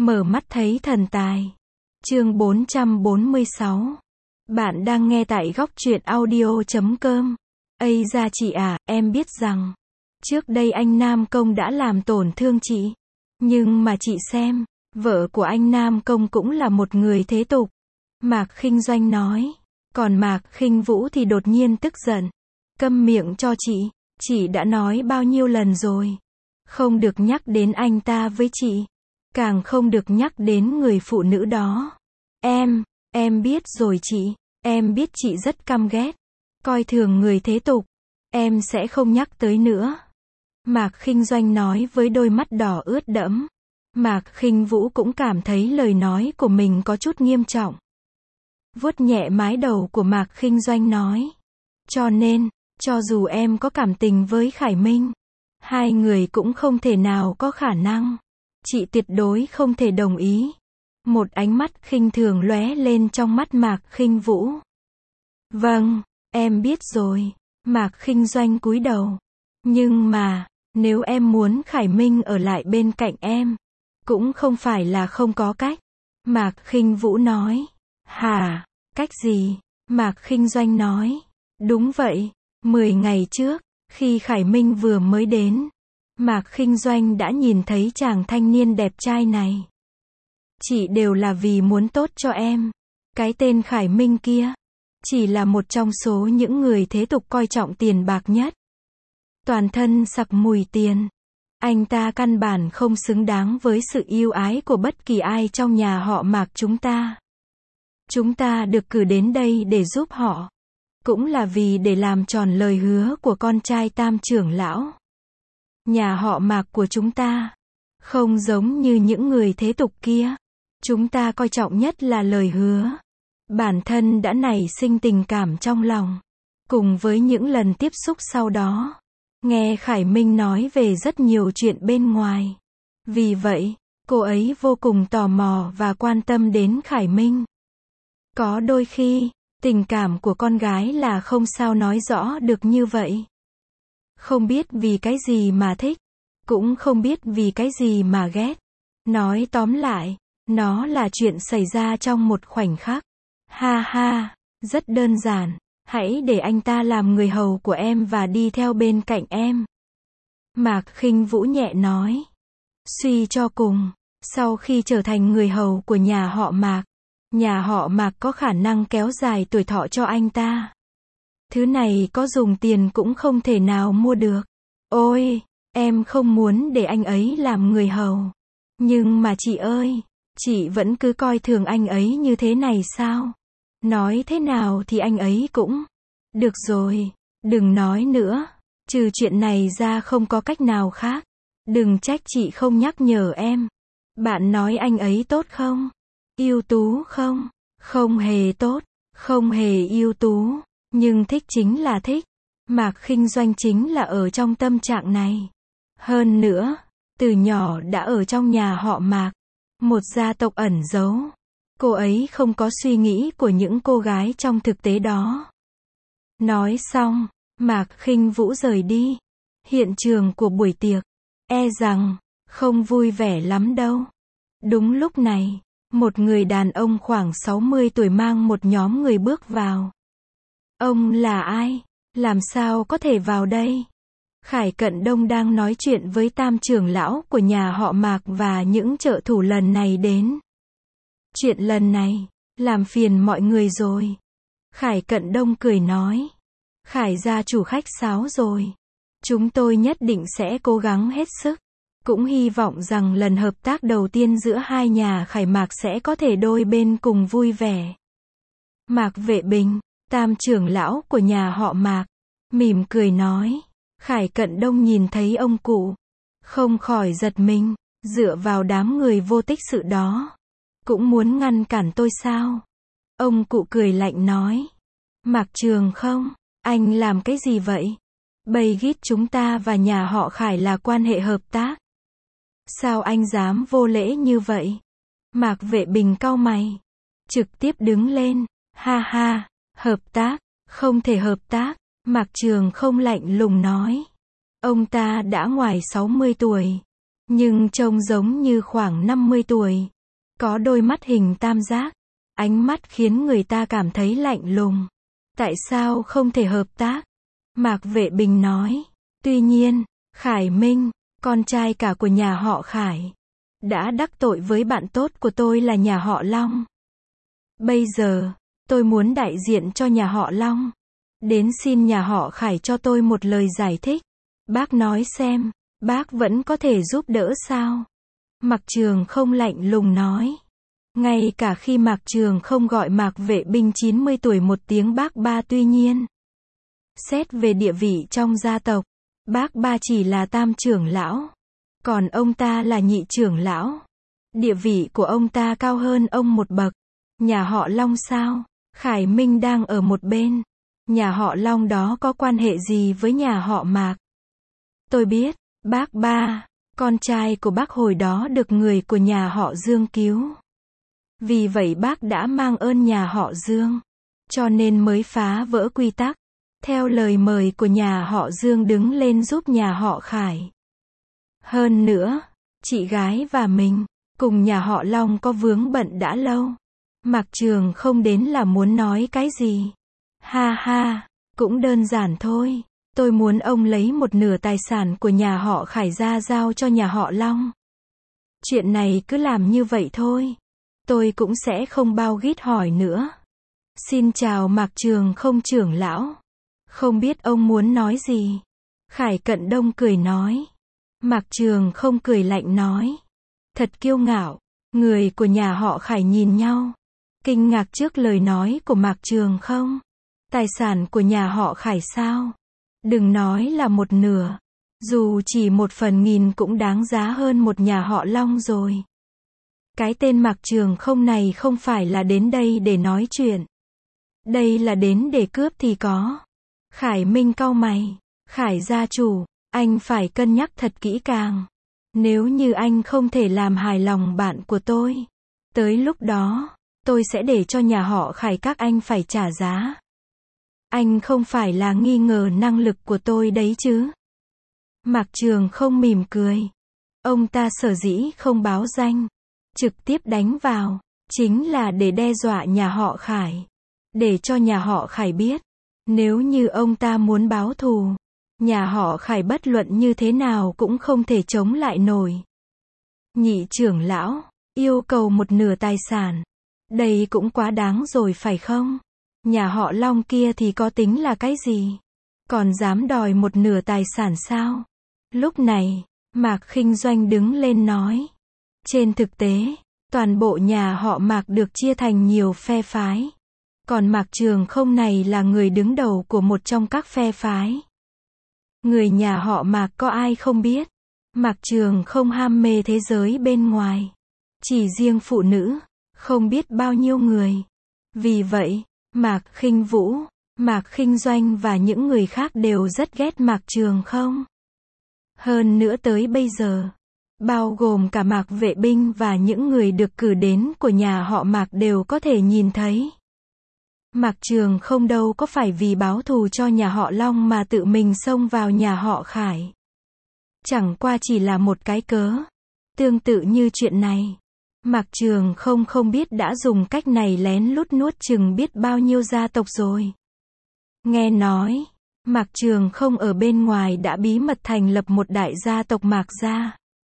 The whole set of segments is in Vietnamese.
Mở mắt thấy thần tài. Chương 446. Bạn đang nghe tại góc truyện audio.com. Ây da chị à, em biết rằng trước đây anh Nam Công đã làm tổn thương chị. Nhưng mà chị xem, vợ của anh Nam Công cũng là một người thế tục. Mạc Khinh Doanh nói. Còn Mạc Khinh Vũ thì đột nhiên tức giận. Câm miệng cho chị đã nói bao nhiêu lần rồi. Không được nhắc đến anh ta với chị. Càng không được nhắc đến người phụ nữ đó. Em biết rồi chị. Em biết chị rất căm ghét. Coi thường người thế tục. Em sẽ không nhắc tới nữa. Mạc Khinh Doanh nói với đôi mắt đỏ ướt đẫm. Mạc Khinh Vũ cũng cảm thấy lời nói của mình có chút nghiêm trọng. Vuốt nhẹ mái đầu của Mạc Khinh Doanh nói. Cho nên, cho dù em có cảm tình với Khải Minh, hai người cũng không thể nào có khả năng. Chị tuyệt đối không thể đồng ý. Một ánh mắt khinh thường lóe lên trong mắt Mạc Khinh Vũ. Vâng, em biết rồi. Mạc Khinh Doanh cúi đầu. Nhưng mà, nếu em muốn Khải Minh ở lại bên cạnh em, cũng không phải là không có cách. Mạc Khinh Vũ nói. Hả? Cách gì? Mạc Khinh Doanh nói. Đúng vậy, 10 ngày trước, khi Khải Minh vừa mới đến, Mạc Khinh Doanh đã nhìn thấy chàng thanh niên đẹp trai này. Chỉ đều là vì muốn tốt cho em. Cái tên Khải Minh kia, chỉ là một trong số những người thế tục coi trọng tiền bạc nhất. Toàn thân sặc mùi tiền. Anh ta căn bản không xứng đáng với sự yêu ái của bất kỳ ai trong nhà họ Mạc chúng ta. Chúng ta được cử đến đây để giúp họ. Cũng là vì để làm tròn lời hứa của con trai Tam trưởng lão. Nhà họ Mạc của chúng ta, không giống như những người thế tục kia. Chúng ta coi trọng nhất là lời hứa. Bản thân đã nảy sinh tình cảm trong lòng. Cùng với những lần tiếp xúc sau đó, nghe Khải Minh nói về rất nhiều chuyện bên ngoài. Vì vậy, cô ấy vô cùng tò mò và quan tâm đến Khải Minh. Có đôi khi, tình cảm của con gái là không sao nói rõ được như vậy. Không biết vì cái gì mà thích, cũng không biết vì cái gì mà ghét. Nói tóm lại, nó là chuyện xảy ra trong một khoảnh khắc. Ha ha, rất đơn giản. Hãy để anh ta làm người hầu của em và đi theo bên cạnh em. Mạc Khinh Vũ nhẹ nói. Suy cho cùng, sau khi trở thành người hầu của nhà họ Mạc có khả năng kéo dài tuổi thọ cho anh ta. Thứ này có dùng tiền cũng không thể nào mua được. Ôi, em không muốn để anh ấy làm người hầu. Nhưng mà chị ơi, chị vẫn cứ coi thường anh ấy như thế này sao? Nói thế nào thì anh ấy cũng... Được rồi, đừng nói nữa. Trừ chuyện này ra không có cách nào khác. Đừng trách chị không nhắc nhở em. Bạn nói anh ấy tốt không? Ưu tú không? Không hề tốt, không hề ưu tú. Nhưng thích chính là thích. Mạc Khinh Doanh chính là ở trong tâm trạng này. Hơn nữa, từ nhỏ đã ở trong nhà họ Mạc. Một gia tộc ẩn giấu. Cô ấy không có suy nghĩ của những cô gái trong thực tế đó. Nói xong, Mạc Khinh Vũ rời đi. Hiện trường của buổi tiệc, e rằng, không vui vẻ lắm đâu. Đúng lúc này, một người đàn ông khoảng 60 tuổi mang một nhóm người bước vào. Ông là ai? Làm sao có thể vào đây? Khải Cận Đông đang nói chuyện với Tam trưởng lão của nhà họ Mạc và những trợ thủ lần này đến. Chuyện lần này, làm phiền mọi người rồi. Khải Cận Đông cười nói. Khải gia chủ khách sáo rồi. Chúng tôi nhất định sẽ cố gắng hết sức. Cũng hy vọng rằng lần hợp tác đầu tiên giữa hai nhà Khải Mạc sẽ có thể đôi bên cùng vui vẻ. Mạc Vệ Bình, Tam trưởng lão của nhà họ Mạc, mỉm cười nói. Khải Cận Đông nhìn thấy ông cụ, không khỏi giật mình. Dựa vào đám người vô tích sự đó, cũng muốn ngăn cản tôi sao? Ông cụ cười lạnh nói. Mạc Trường không, anh làm cái gì vậy? Bầy gít chúng ta và nhà họ Khải là quan hệ hợp tác. Sao anh dám vô lễ như vậy? Mạc Vệ Bình cau mày, trực tiếp đứng lên. Ha ha, hợp tác, không thể hợp tác. Mạc Trường không lạnh lùng nói. Ông ta đã ngoài 60 tuổi, nhưng trông giống như khoảng 50 tuổi. Có đôi mắt hình tam giác, ánh mắt khiến người ta cảm thấy lạnh lùng. Tại sao không thể hợp tác? Mạc Vệ Bình nói. Tuy nhiên, Khải Minh, con trai cả của nhà họ Khải, đã đắc tội với bạn tốt của tôi là nhà họ Long. Bây giờ, tôi muốn đại diện cho nhà họ Long đến xin nhà họ Khải cho tôi một lời giải thích. Bác nói xem, bác vẫn có thể giúp đỡ sao? Mạc Trường không lạnh lùng nói. Ngay cả khi Mạc Trường không gọi Mạc Vệ Bình 90 tuổi một tiếng bác ba, tuy nhiên, xét về địa vị trong gia tộc, bác ba chỉ là tam trưởng lão, còn ông ta là nhị trưởng lão. Địa vị của ông ta cao hơn ông một bậc. Nhà họ Long sao? Khải Minh đang ở một bên. Nhà họ Long đó có quan hệ gì với nhà họ Mạc? Tôi biết, bác ba, con trai của bác hồi đó được người của nhà họ Dương cứu. Vì vậy bác đã mang ơn nhà họ Dương, cho nên mới phá vỡ quy tắc, theo lời mời của nhà họ Dương đứng lên giúp nhà họ Khải. Hơn nữa, chị gái và mình, cùng nhà họ Long có vướng bận đã lâu. Mạc Trường không đến là muốn nói cái gì? Ha ha, cũng đơn giản thôi. Tôi muốn ông lấy một nửa tài sản của nhà họ Khải ra giao cho nhà họ Long. Chuyện này cứ làm như vậy thôi. Tôi cũng sẽ không bao gít hỏi nữa. Xin chào Mạc Trường không trưởng lão. Không biết ông muốn nói gì? Khải Cận Đông cười nói. Mạc Trường không cười lạnh nói. Thật kiêu ngạo. Người của nhà họ Khải nhìn nhau, kinh ngạc trước lời nói của Mạc Trường không. Tài sản của nhà họ Khải sao? Đừng nói là một nửa. Dù chỉ 1/1000 cũng đáng giá hơn một nhà họ Long rồi. Cái tên Mạc Trường không này không phải là đến đây để nói chuyện. Đây là đến để cướp thì có. Khải Minh cau mày. Khải gia chủ, anh phải cân nhắc thật kỹ càng. Nếu như anh không thể làm hài lòng bạn của tôi, tới lúc đó, tôi sẽ để cho nhà họ Khải các anh phải trả giá. Anh không phải là nghi ngờ năng lực của tôi đấy chứ? Mạc Trường không mỉm cười. Ông ta sở dĩ không báo danh, trực tiếp đánh vào, chính là để đe dọa nhà họ Khải. Để cho nhà họ Khải biết, nếu như ông ta muốn báo thù, nhà họ Khải bất luận như thế nào cũng không thể chống lại nổi. Nhị trưởng lão, yêu cầu một nửa tài sản. Đây cũng quá đáng rồi phải không? Nhà họ Long kia thì có tính là cái gì? Còn dám đòi một nửa tài sản sao? Lúc này, Mạc Khinh Doanh đứng lên nói. Trên thực tế, toàn bộ nhà họ Mạc được chia thành nhiều phe phái. Còn Mạc Trường không này là người đứng đầu của một trong các phe phái. Người nhà họ Mạc có ai không biết? Mạc Trường không ham mê thế giới bên ngoài. Chỉ riêng phụ nữ, không biết bao nhiêu người. Vì vậy, Mạc Khinh Vũ, Mạc Khinh Doanh và những người khác đều rất ghét Mạc Trường không. Hơn nữa tới bây giờ, bao gồm cả Mạc Vệ Binh và những người được cử đến của nhà họ Mạc đều có thể nhìn thấy. Mạc Trường không đâu có phải vì báo thù cho nhà họ Long mà tự mình xông vào nhà họ Khải. Chẳng qua chỉ là một cái cớ. Tương tự như chuyện này, Mạc Trường không biết đã dùng cách này lén lút nuốt chừng biết bao nhiêu gia tộc rồi. Nghe nói, Mạc Trường không ở bên ngoài đã bí mật thành lập một đại gia tộc Mạc gia.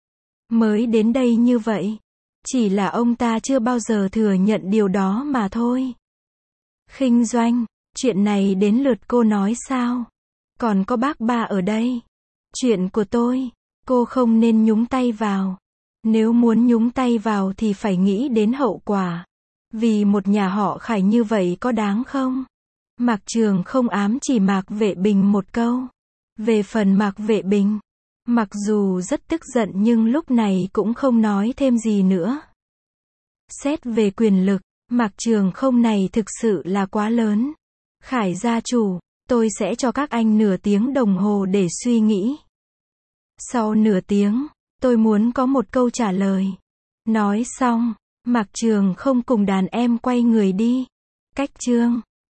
Mới đến đây như vậy, chỉ là ông ta chưa bao giờ thừa nhận điều đó mà thôi. Khinh Doanh, chuyện này đến lượt cô nói sao? Còn có bác ba ở đây. Chuyện của tôi, cô không nên nhúng tay vào. Nếu muốn nhúng tay vào thì phải nghĩ đến hậu quả. Vì một nhà họ Khải như vậy có đáng không? Mạc Trường không ám chỉ Mạc Vệ Bình một câu. Về phần Mạc Vệ Bình, mặc dù rất tức giận nhưng lúc này cũng không nói thêm gì nữa. Xét về quyền lực, Mạc Trường không này thực sự là quá lớn. Khải gia chủ, tôi sẽ cho các anh nửa tiếng đồng hồ để suy nghĩ. Sau nửa tiếng, tôi muốn có một câu trả lời. Nói xong, Mạc Trường không cùng đàn em quay người đi. Cách chương